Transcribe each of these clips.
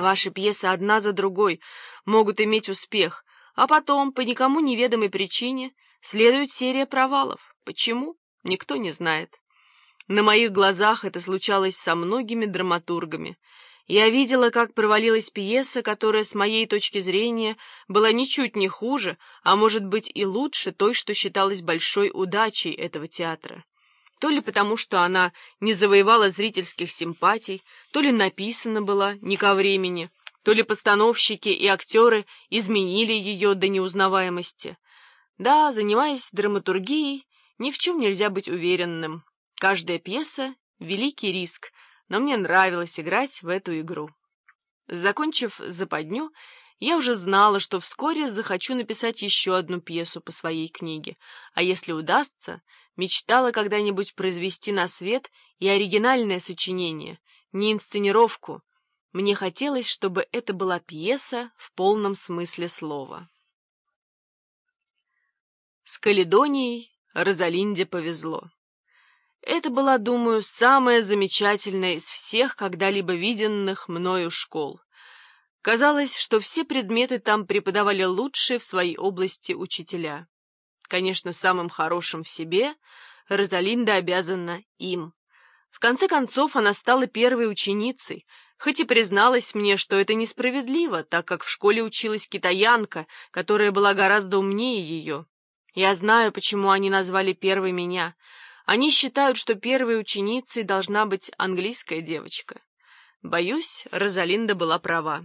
Ваши пьесы одна за другой могут иметь успех, а потом, по никому неведомой причине, следует серия провалов. Почему? Никто не знает. На моих глазах это случалось со многими драматургами. Я видела, как провалилась пьеса, которая, с моей точки зрения, была ничуть не хуже, а может быть и лучше той, что считалась большой удачей этого театра. То ли потому, что она не завоевала зрительских симпатий, то ли написана была не ко времени, то ли постановщики и актеры изменили ее до неузнаваемости. Да, занимаясь драматургией, ни в чем нельзя быть уверенным. Каждая пьеса — великий риск, но мне нравилось играть в эту игру. Закончив «Западню», я уже знала, что вскоре захочу написать еще одну пьесу по своей книге, а если удастся, мечтала когда-нибудь произвести на свет и оригинальное сочинение, не инсценировку. Мне хотелось, чтобы это была пьеса в полном смысле слова. С Каледонией Розалинде повезло. Это была, думаю, самая замечательная из всех когда-либо виденных мною школ. Казалось, что все предметы там преподавали лучшие в своей области учителя. Конечно, самым хорошим в себе Розалинда обязана им. В конце концов, она стала первой ученицей, хоть и призналась мне, что это несправедливо, так как в школе училась китаянка, которая была гораздо умнее ее. Я знаю, почему они назвали первой меня. Они считают, что первой ученицей должна быть английская девочка. Боюсь, Розалинда была права.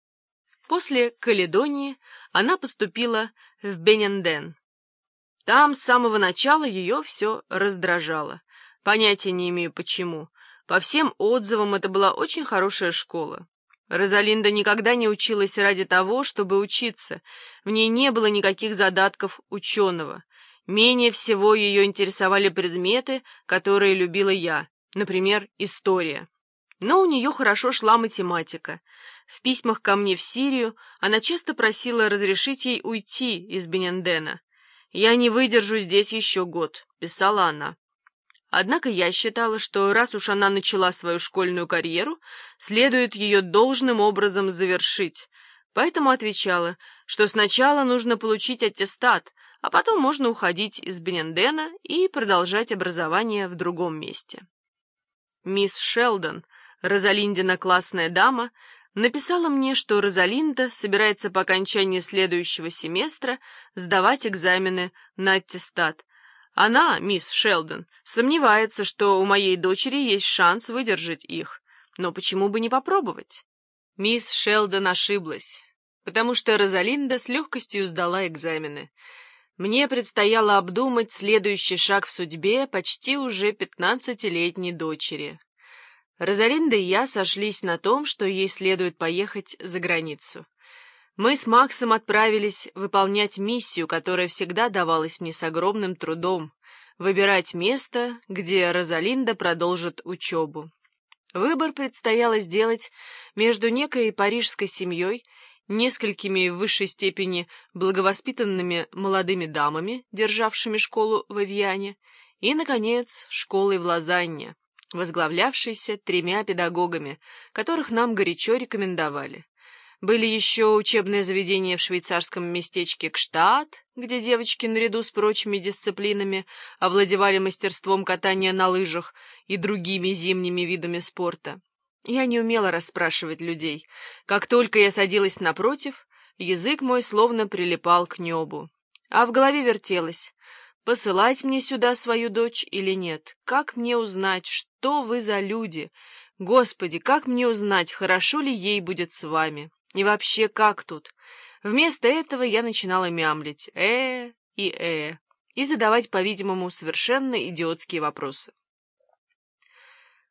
После Каледонии она поступила в Бененден. Там с самого начала ее все раздражало. Понятия не имею почему. По всем отзывам это была очень хорошая школа. Розалинда никогда не училась ради того, чтобы учиться. В ней не было никаких задатков ученого. Менее всего ее интересовали предметы, которые любила я, например, история. Но у нее хорошо шла математика. В письмах ко мне в Сирию она часто просила разрешить ей уйти из Бенендена. «Я не выдержу здесь еще год», — писала она. Однако я считала, что раз уж она начала свою школьную карьеру, следует ее должным образом завершить. Поэтому отвечала, что сначала нужно получить аттестат, а потом можно уходить из Бенендена и продолжать образование в другом месте. Мисс Шелдон, Розалиндина классная дама, написала мне, что Розалинда собирается по окончании следующего семестра сдавать экзамены на аттестат. Она, мисс Шелдон, сомневается, что у моей дочери есть шанс выдержать их. Но почему бы не попробовать? Мисс Шелдон ошиблась, потому что Розалинда с легкостью сдала экзамены. Мне предстояло обдумать следующий шаг в судьбе почти уже 15-летней дочери. Розалинда и я сошлись на том, что ей следует поехать за границу. Мы с Максом отправились выполнять миссию, которая всегда давалась мне с огромным трудом — выбирать место, где Розалинда продолжит учебу. Выбор предстояло сделать между некой парижской семьей, несколькими в высшей степени благовоспитанными молодыми дамами, державшими школу в Эвиане, и, наконец, школой в Лозанне, возглавлявшейся 3 педагогами, которых нам горячо рекомендовали. Были еще учебные заведения в швейцарском местечке Кштадт, где девочки наряду с прочими дисциплинами овладевали мастерством катания на лыжах и другими зимними видами спорта. Я не умела расспрашивать людей. Как только я садилась напротив, язык мой словно прилипал к небу. А в голове вертелось: посылать мне сюда свою дочь или нет? Как мне узнать, что вы за люди? Господи, как мне узнать, хорошо ли ей будет с вами? И вообще, как тут? Вместо этого я начинала мямлить и задавать, по-видимому, совершенно идиотские вопросы.